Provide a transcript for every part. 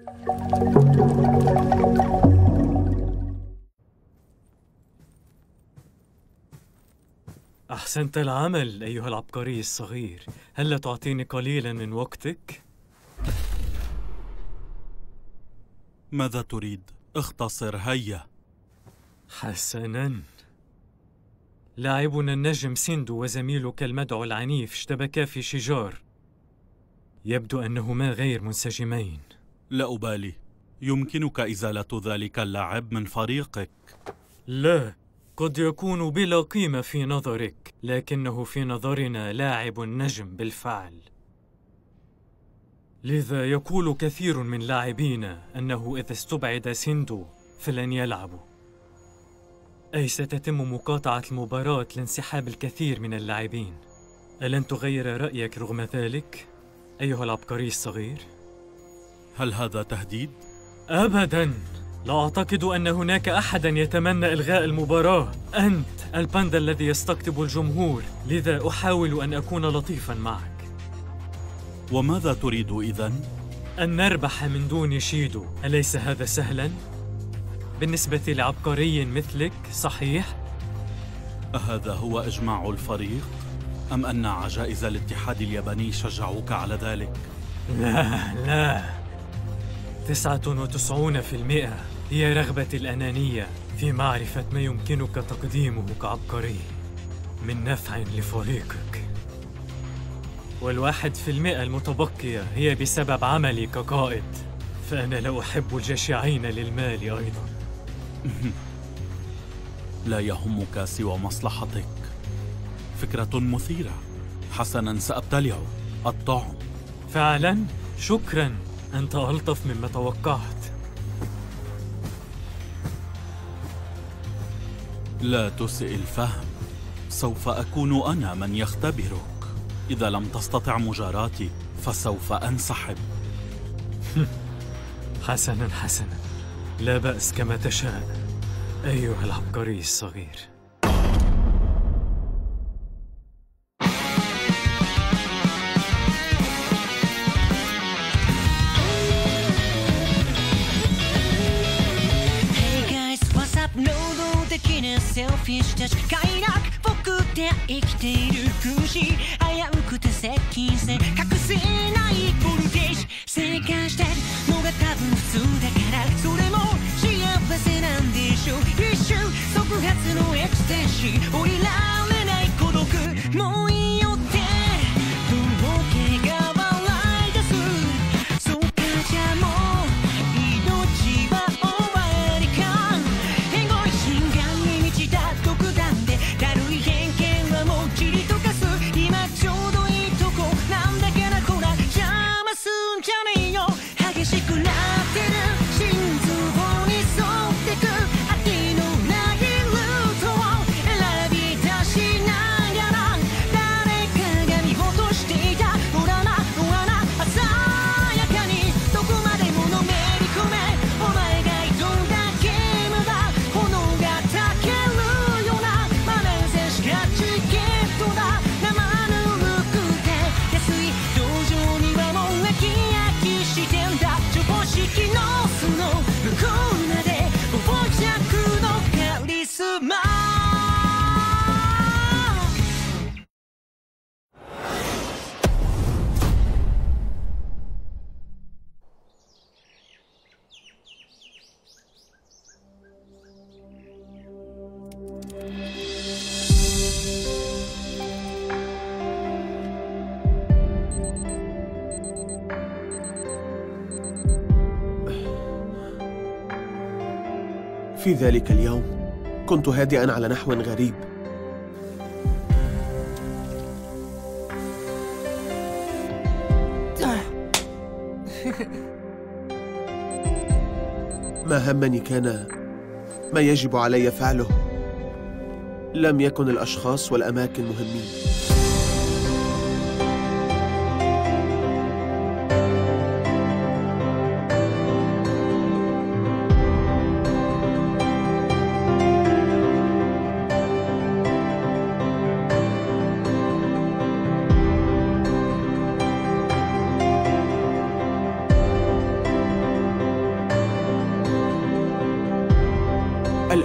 أحسنت العمل أيها العبقري الصغير. هل لا تعطيني قليلا من وقتك؟ ماذا تريد؟ اختصر هيا. حسناً. لاعبنا النجم سيندو وزميلك المدعو العنيف اشتبكا في شجار. يبدو أنهما غير منسجمين. لا أبالي. يمكنك إزالة ذلك اللاعب من فريقك. لا، قد يكون بلا قيمة في نظرك، لكنه في نظرنا لاعب نجم بالفعل. لذا يقول كثير من لاعبينا أنه إذا استبعد سيندو فلن يلعبوا، أي ستتم مقاطعة المباراة لانسحاب الكثير من اللاعبين. ألن تغير رأيك رغم ذلك أيها العبقري الصغير؟ هل هذا تهديد؟ أبداً، لا أعتقد أن هناك أحداً يتمنى إلغاء المباراة. أنت الباندا الذي يستقطب الجمهور، لذا أحاول أن أكون لطيفاً معك. وماذا تريد إذن؟ أن نربح من دون شيدو، أليس هذا سهلاً؟ بالنسبة لعبقري مثلك، صحيح؟ أهذا هو إجماع الفريق؟ أم أن عجائز الاتحاد الياباني شجعوك على ذلك؟ لا 99% هي رغبة الأنانية في معرفة ما يمكنك تقديمه كعبقري من نفع لفريقك، وال1% المتبقية هي بسبب عملي كقائد، فأنا لا أحب الجشعين للمال أيضا. لا يهمك سوى مصلحتك. فكرة مثيرة. حسناً، سأبتلع الطعم. فعلاً؟ شكراً، أنت ألطف مما توقعت. لا تسئ الفهم. سوف أكون أنا من يختبرك. إذا لم تستطع مجاراتي فسوف أنسحب. حسناً، لا بأس، كما تشاء أيها العبقري الصغير. セルフィッシュたち快楽僕って生きている空し危うくて接近戦隠せないボルテージ正解してるのが多分普通だからそれも幸せなんでしょう一瞬即発のエクステーシー降りられない孤独もういいよってとぼけが笑い出すそうかじゃもう命は終わりかエゴイ心眼に満ちた独断で軽い偏見はもうちりとかす今ちょうどいいとこなんだからほら邪魔すんじゃねえよ激しくなってる心臓に沿ってく飽きのないルートを選び出しながら誰かが見落としていたほらな鮮やかにどこまでものめり込めお前が挑んだゲームだ炎がたけるような眼差しかチケットだ生ぬるくて安い道場にはもう飽きしてんだ常識の巣の向こうまで傍着のカリスマ في ذلك اليوم كنت هادئا على نحو غريب. ما همني كان ما يجب علي فعله. لم يكن الأشخاص والأماكن مهمين.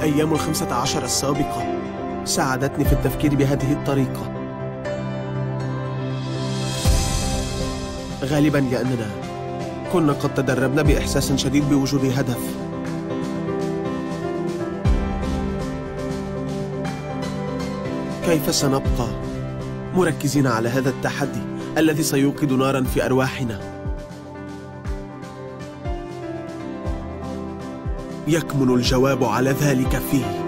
الأيام 15 السابقة ساعدتني في التفكير بهذه الطريقة، غالباً لأننا كنا قد تدربنا بإحساس شديد بوجود هدف. كيف سنبقى مركزين على هذا التحدي الذي سيوقد ناراً في أرواحنا؟ يكمن الجواب على ذلك فيه.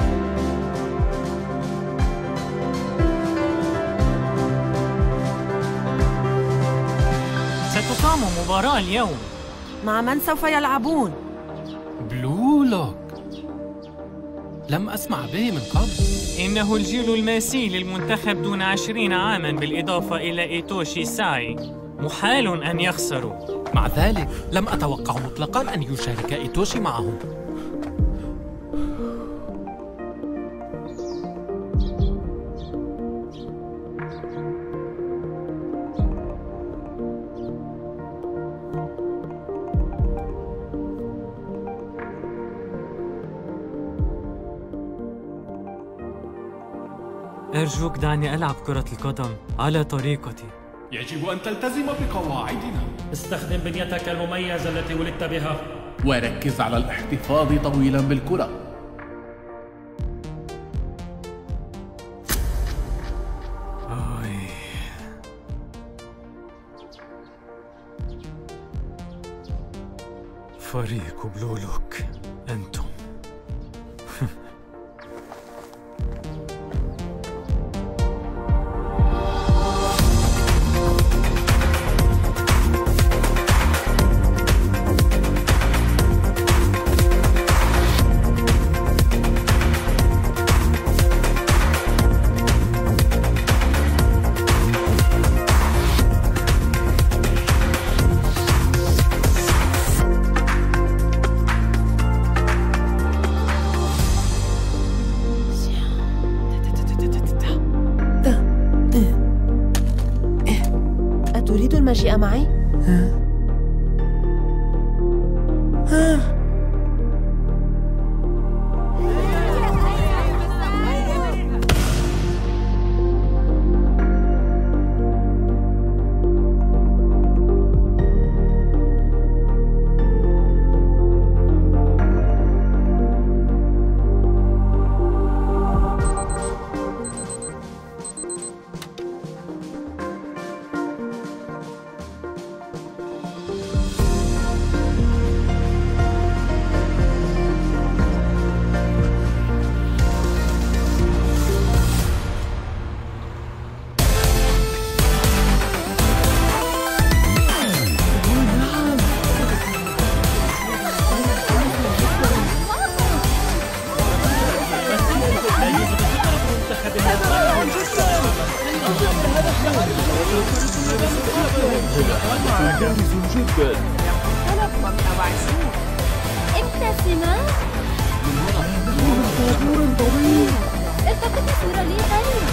ستقام مباراة اليوم. مع من سوف يلعبون؟ بلو لوك، لم أسمع به من قبل. إنه الجيل الماسي للمنتخب دون 20 عاماً بالإضافة إلى إيتوشي ساي. محال أن يخسروا. مع ذلك لم أتوقع مطلقاً أن يشارك إيتوشي معهم. أرجوك دعني ألعب كرة القدم على طريقتي. يجب أن تلتزم بقواعدنا. استخدم بنيتك المميزة التي ولدت بها، وركز على الاحتفاظ طويلا بالكرة. فريق بلو لوك أنتم. أتريد المجيء معي؟ ابتسما. التقط صورة لي ثانية.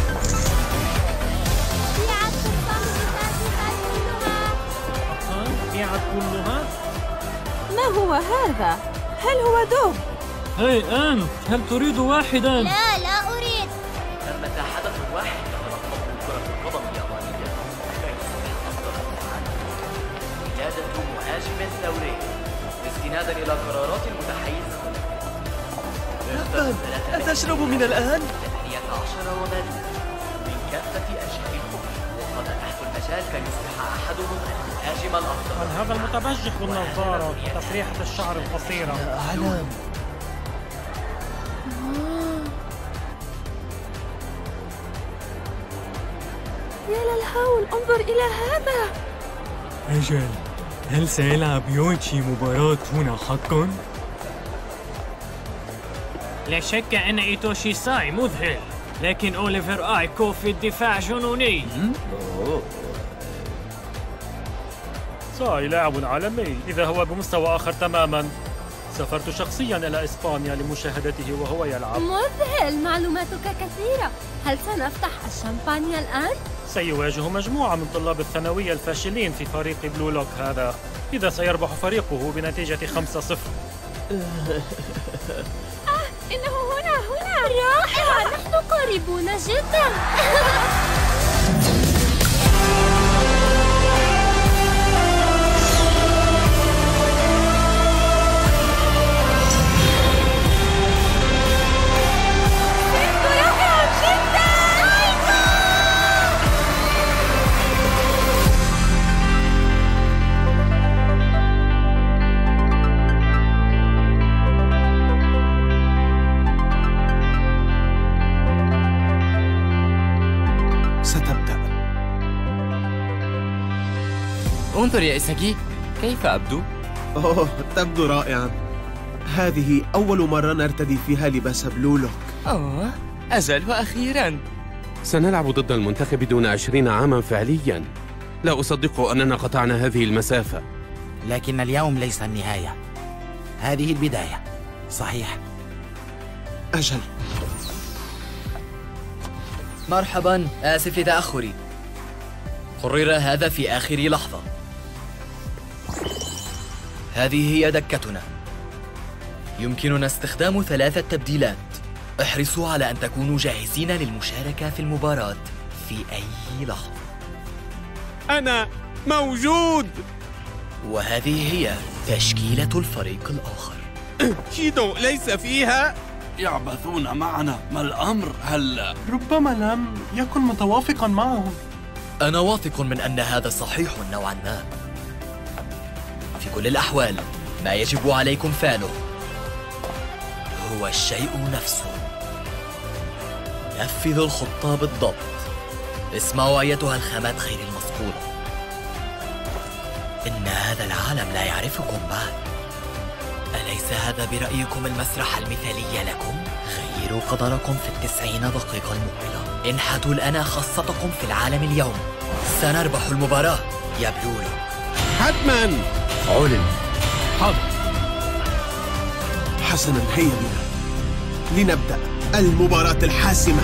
بيعت كلها. ما هو هذا؟ هل هو دب؟ هاي أنت، هل تريد واحداً؟ لا أريد. ثمة حدث واحد تتلقف كرة القدم اليابانية. ولادة مهاجم ثوري استنادا إلى قرارات متحيزة. أتشرب من الآن؟ 18 ومدينة من كافة أجهزة الحكم، وقد أتاحوا المجال كي يصبح أحدهم المهاجم الأفضل. من هذا المتبجح بالنظارة وتسريحة الشعر القصيرة؟ أعلم. يا للهول، انظر إلى هذا. أجل، هل سيلعب يويتشي مباراة هنا حقاً؟ لا شك أن إيتوشي ساي مذهل، لكن أوليفر آيكو في الدفاع جنوني. ساي لاعب عالمي، إذا هو بمستوى آخر تماماً. سافرت شخصياً إلى إسبانيا لمشاهدته وهو يلعب. مذهل، معلوماتك كثيرة. هل سنفتح الشامبانيا الآن؟ سيواجه مجموعة من طلاب الثانوية الفاشلين في فريق بلو لوك هذا. إذا سيربح فريقه بنتيجة 5-0. إنه مقاربون جدا. انظر يا إيساجي، كيف أبدو؟ أوه، تبدو رائعاً. هذه أول مرة نرتدي فيها لباس بلولوك. أوه، أجل وأخيراً. سنلعب ضد المنتخب دون 20 عاماً فعلياً. لا أصدق أننا قطعنا هذه المسافة. لكن اليوم ليس النهاية، هذه البداية. صحيح. أجل. مرحباً، آسف لتأخري. قرر هذا في آخر لحظة. هذه هي دكتنا. يمكننا استخدام 3 تبديلات. احرصوا على أن تكونوا جاهزين للمشاركة في المباراة في أي لحظة. أنا موجود. وهذه هي تشكيلة الفريق الآخر. شيدو ليس فيها؟ يعبثون معنا، ما الأمر؟ هل ربما لم يكن متوافقا معهم. أنا واثق من أن هذا صحيح نوعا ما. في كل الأحوال ما يجب عليكم فعله هو الشيء نفسه. نفذوا الخطة بالضبط. اسمعوا أيتها الخامات غير المصقولة، إن هذا العالم لا يعرفكم بعد. أليس هذا برأيكم المسرح المثالي لكم؟ غيروا قدركم في 90 دقيقة المقبلة. انحتوا الآن خاصتكم في العالم اليوم. سنربح المباراة يا بلولو. حتماً. علم. حاضر. حسناً، هيا بنا لنبدأ المباراة الحاسمة.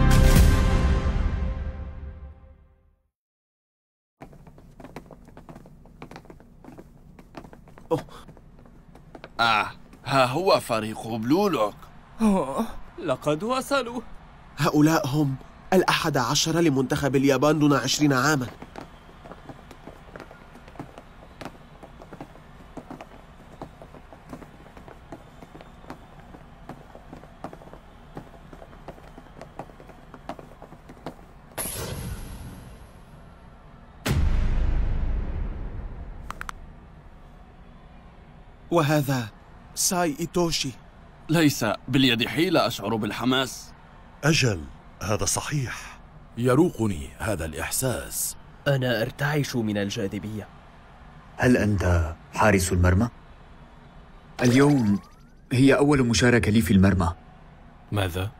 ها هو فريق بلولوك. لقد وصلوا. هؤلاء هم 11 لمنتخب اليابان دون 20 عاماً. وهذا ساي إيتوشي. ليس باليد حيلة أشعر بالحماس. أجل، هذا صحيح. يروقني هذا الإحساس. أنا أرتعش من الجاذبية. هل أنت حارس المرمى؟ اليوم هي أول مشاركة لي في المرمى. ماذا؟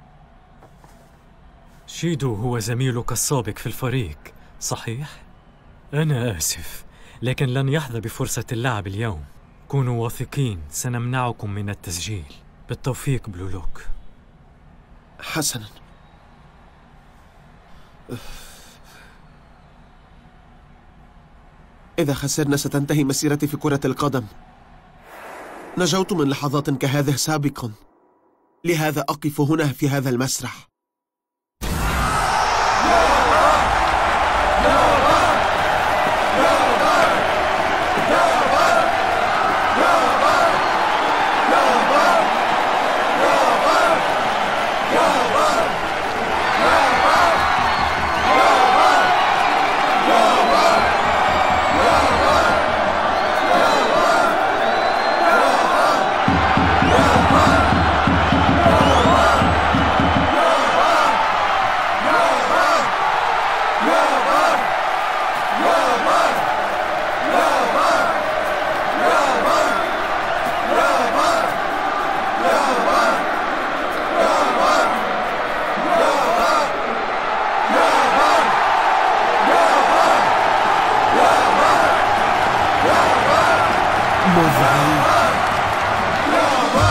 شيدو هو زميلك السابق في الفريق، صحيح؟ أنا آسف، لكن لن يحظى بفرصة اللعب اليوم. كونوا واثقين، سنمنعكم من التسجيل. بالتوفيق بلولوك. حسناً. إذا خسرنا ستنتهي مسيرتي في كرة القدم. نجوت من لحظات كهذه سابقاً، لهذا أقف هنا في هذا المسرح.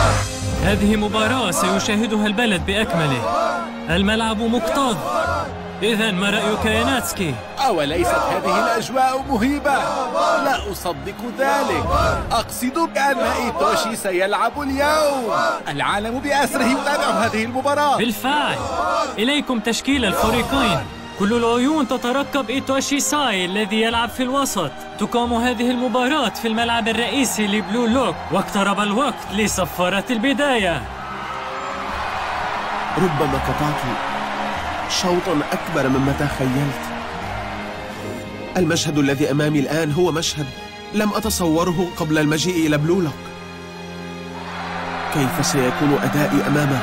هذه مباراة سيشاهدها البلد بأكمله. الملعب مكتظ. إذن ما رأيك يا ناتسكي؟ أوليست هذه الأجواء مهيبة؟ لا أصدق ذلك. أقصد بأن إيتوشي سيلعب اليوم. العالم بأسره يتابع هذه المباراة. بالفعل. إليكم تشكيل الفريقين. كل العيون تترقب إيتوشي ساي الذي يلعب في الوسط. تقام هذه المباراة في الملعب الرئيسي لبلو لوك، واقترب الوقت لصفارة البداية. ربما قطعت شوطاً أكبر مما تخيلت. المشهد الذي أمامي الآن هو مشهد لم أتصوره قبل المجيء إلى بلو لوك. كيف سيكون أدائي أمام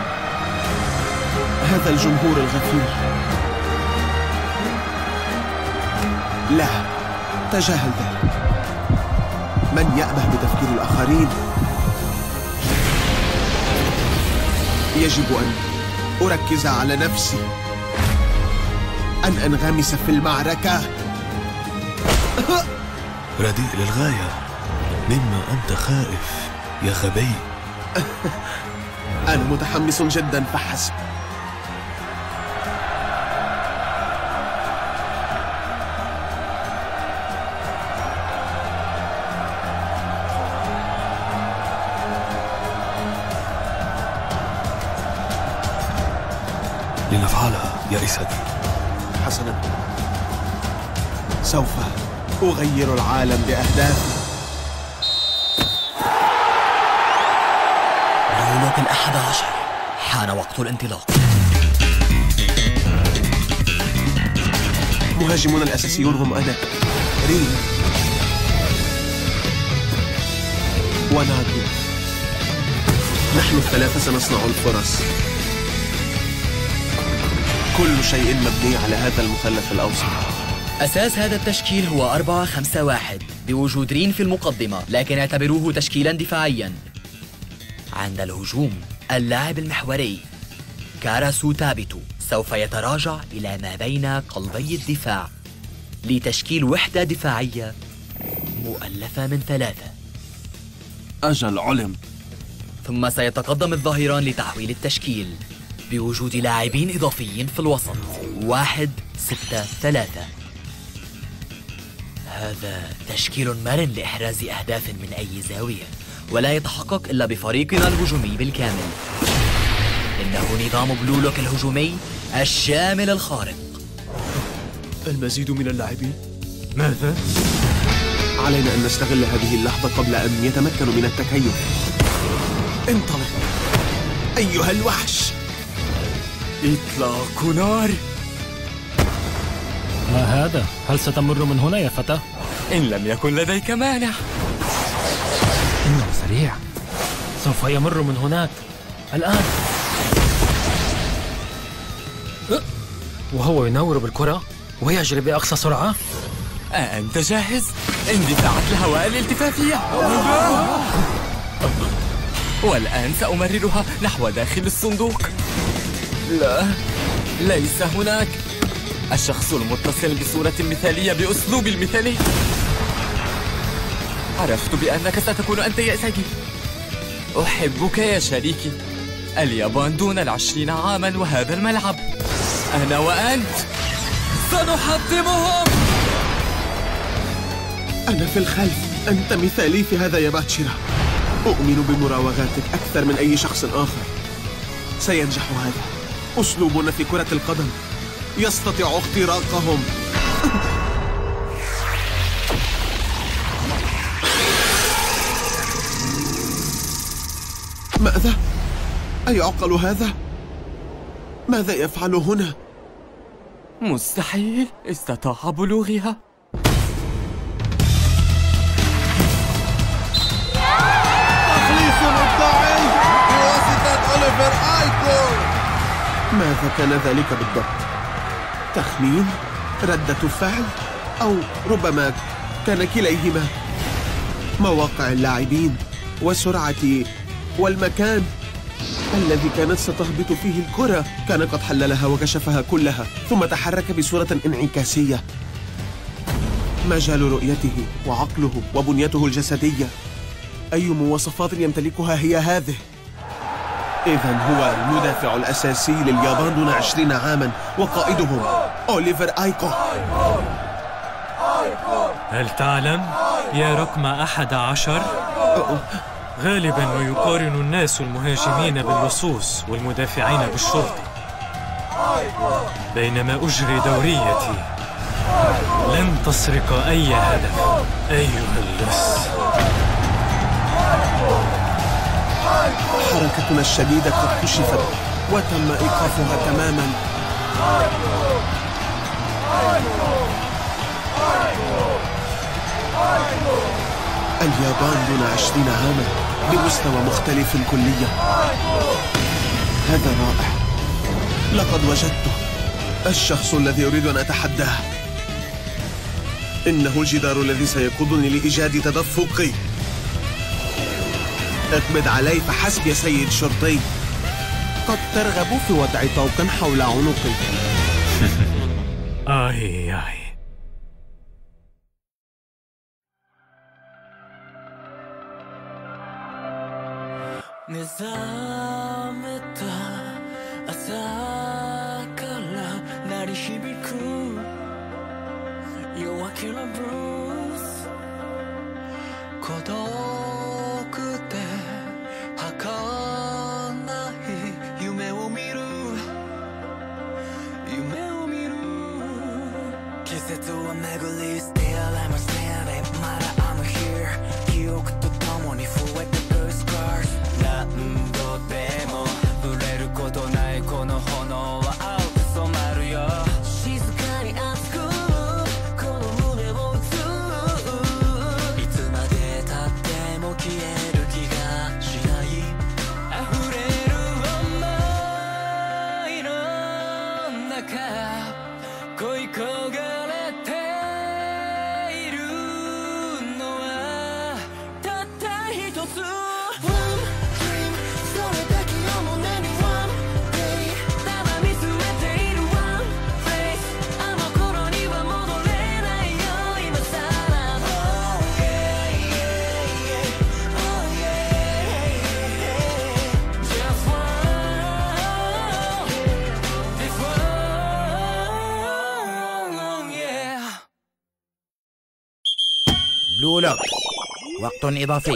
هذا الجمهور الغفير؟ لا، تجاهل ذلك. من يأبه بتفكير الآخرين؟ يجب أن أركز على نفسي، أن أنغمس في المعركة. رديء للغاية. مما أنت خائف يا غبي؟ أنا متحمس جدا فحسب. لنفعلها يا إيساجي. حسنا، سوف أغير العالم بأهدافي. بلو لوك 11 حان وقت الانطلاق. مهاجمون الأساسيون هم أنا، رين وناغو. نحن الثلاثة سنصنع الفرص. كل شيء مبني على هذا المثلث الأوسط. أساس هذا التشكيل هو 4-5-1 بوجود رين في المقدمة، لكن اعتبروه تشكيلا دفاعيا. عند الهجوم اللاعب المحوري كاراسو تابيتو سوف يتراجع إلى ما بين قلبي الدفاع لتشكيل وحدة دفاعية مؤلفة من 3. أجل علم. ثم سيتقدم الظهيران لتحويل التشكيل بوجود لاعبين إضافيين في الوسط 1-6-3. هذا تشكيل مرن لإحراز أهداف من أي زاوية، ولا يتحقق إلا بفريقنا الهجومي بالكامل. إنه نظام بلو لوك الهجومي الشامل الخارق. المزيد من اللاعبين؟ ماذا؟ علينا أن نستغل هذه اللحظة قبل أن يتمكنوا من التكيف. انطلق أيها الوحش. إطلاق نار. ما هذا؟ هل ستمر من هنا يا فتى؟ إن لم يكن لديك مانع. إنه سريع، سوف يمر من هناك الآن. وهو يناور بالكرة ويجري بأقصى سرعة. أنت جاهز؟ اندفاعات الهواء الالتفافية. والآن سأمررها نحو داخل الصندوق. لا، ليس هناك. الشخص المتصل بصورة مثالية بأسلوب المثالي. عرفت بأنك ستكون أنت يا إيساجي. أحبك يا شريكي. اليابان دون 20 عاما وهذا الملعب. أنا وأنت سنحطمهم. أنا في الخلف، أنت مثالي في هذا يا باتشيرا. أؤمن بمراوغاتك أكثر من أي شخص آخر. سينجح هذا. أسلوبنا في كرة القدم يستطيع اختراقهم. ماذا؟ أيعقل هذا؟ ماذا يفعل هنا؟ مستحيل استطاع بلوغها. تخليص إبداعي بواسطة أوليفر آيكور. ماذا كان ذلك بالضبط؟ تخمين؟ ردة فعل؟ أو ربما كان كليهما؟ مواقع اللاعبين وسرعتي والمكان الذي كانت ستهبط فيه الكرة كان قد حللها وكشفها كلها، ثم تحرك بصورة انعكاسية. مجال رؤيته وعقله وبنيته الجسدية، أي مواصفات يمتلكها هي هذه؟ إذن هو المدافع الأساسي لليابان دون 20 عاما وقائدهم أوليفر آيكو. هل تعلم يا رقم 11؟ غالبا ما يقارن الناس المهاجمين باللصوص والمدافعين بالشرطة، بينما أجري دوريتي لن تسرق أي هدف أيها اللص. حركتنا الشديدة قد كشفت وتم إيقافها تماما. اليابان دون 20 عاما بمستوى مختلف كليا. هذا رائع، لقد وجدته، الشخص الذي أريد أن أتحداه. إنه الجدار الذي سيقودني لإيجاد تدفقي. اقبض علي فحسب يا سيد شرطي. قد ترغب في وضع طوقا حول عنقي. آي آي. بلو لوك، وقت إضافي.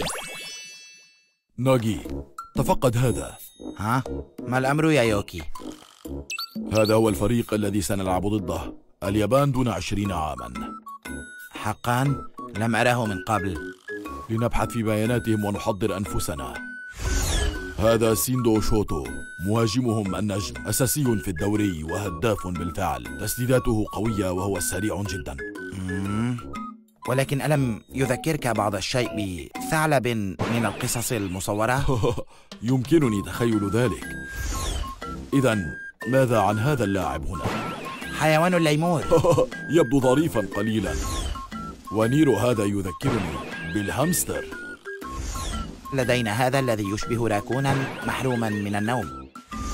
ناجي، تفقد هذا. ها؟ ما الأمر يا يوكي؟ هذا هو الفريق الذي سنلعب ضده، اليابان دون 20 عاما. حقا؟ لم أره من قبل. لنبحث في بياناتهم ونحضر أنفسنا. هذا سيندو شوتو، مهاجمهم النجم، أساسي في الدوري وهداف بالفعل. تسديداته قوية وهو سريع جدا. ولكن ألم يذكرك بعض الشيء بثعلب من القصص المصورة؟ يمكنني تخيل ذلك. إذن ماذا عن هذا اللاعب هنا؟ حيوان الليمور. يبدو ظريفا قليلا. ونيرو هذا يذكرني بالهامستر. لدينا هذا الذي يشبه راكونا محروما من النوم.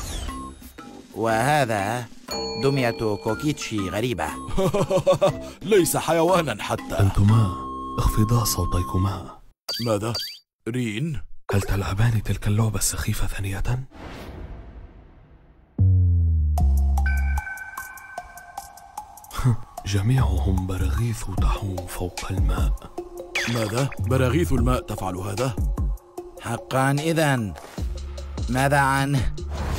وهذا دمية كوكيتشي غريبة. ليس حيوانا حتى. أنتما اخفضا صوتيكما. ماذا؟ رين؟ هل تلعبان تلك اللعبة السخيفة ثانية؟ جميعهم براغيث تحوم فوق الماء. ماذا؟ براغيث الماء تفعل هذا؟ حقا إذن ماذا عنه؟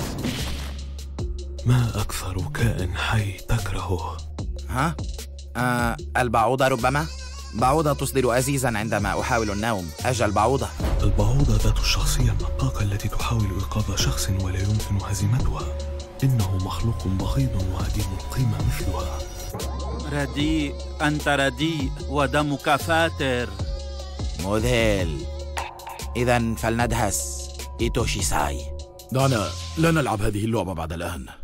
ما أكثر كائن حي تكرهه؟ ها؟ البعوضة ربما؟ بعوضة تصدر أزيزا عندما أحاول النوم. أجل بعوضة. البعوضة ذات الشخصية النقاقة التي تحاول إيقاظ شخص ولا يمكن هزيمتها. إنه مخلوق بغيض وعديم القيمة مثلها. رديء، أنت رديء ودمك فاتر. مذهل. إذن فلندهس إيتوشي ساي. دعنا لا نلعب هذه اللعبة بعد الآن.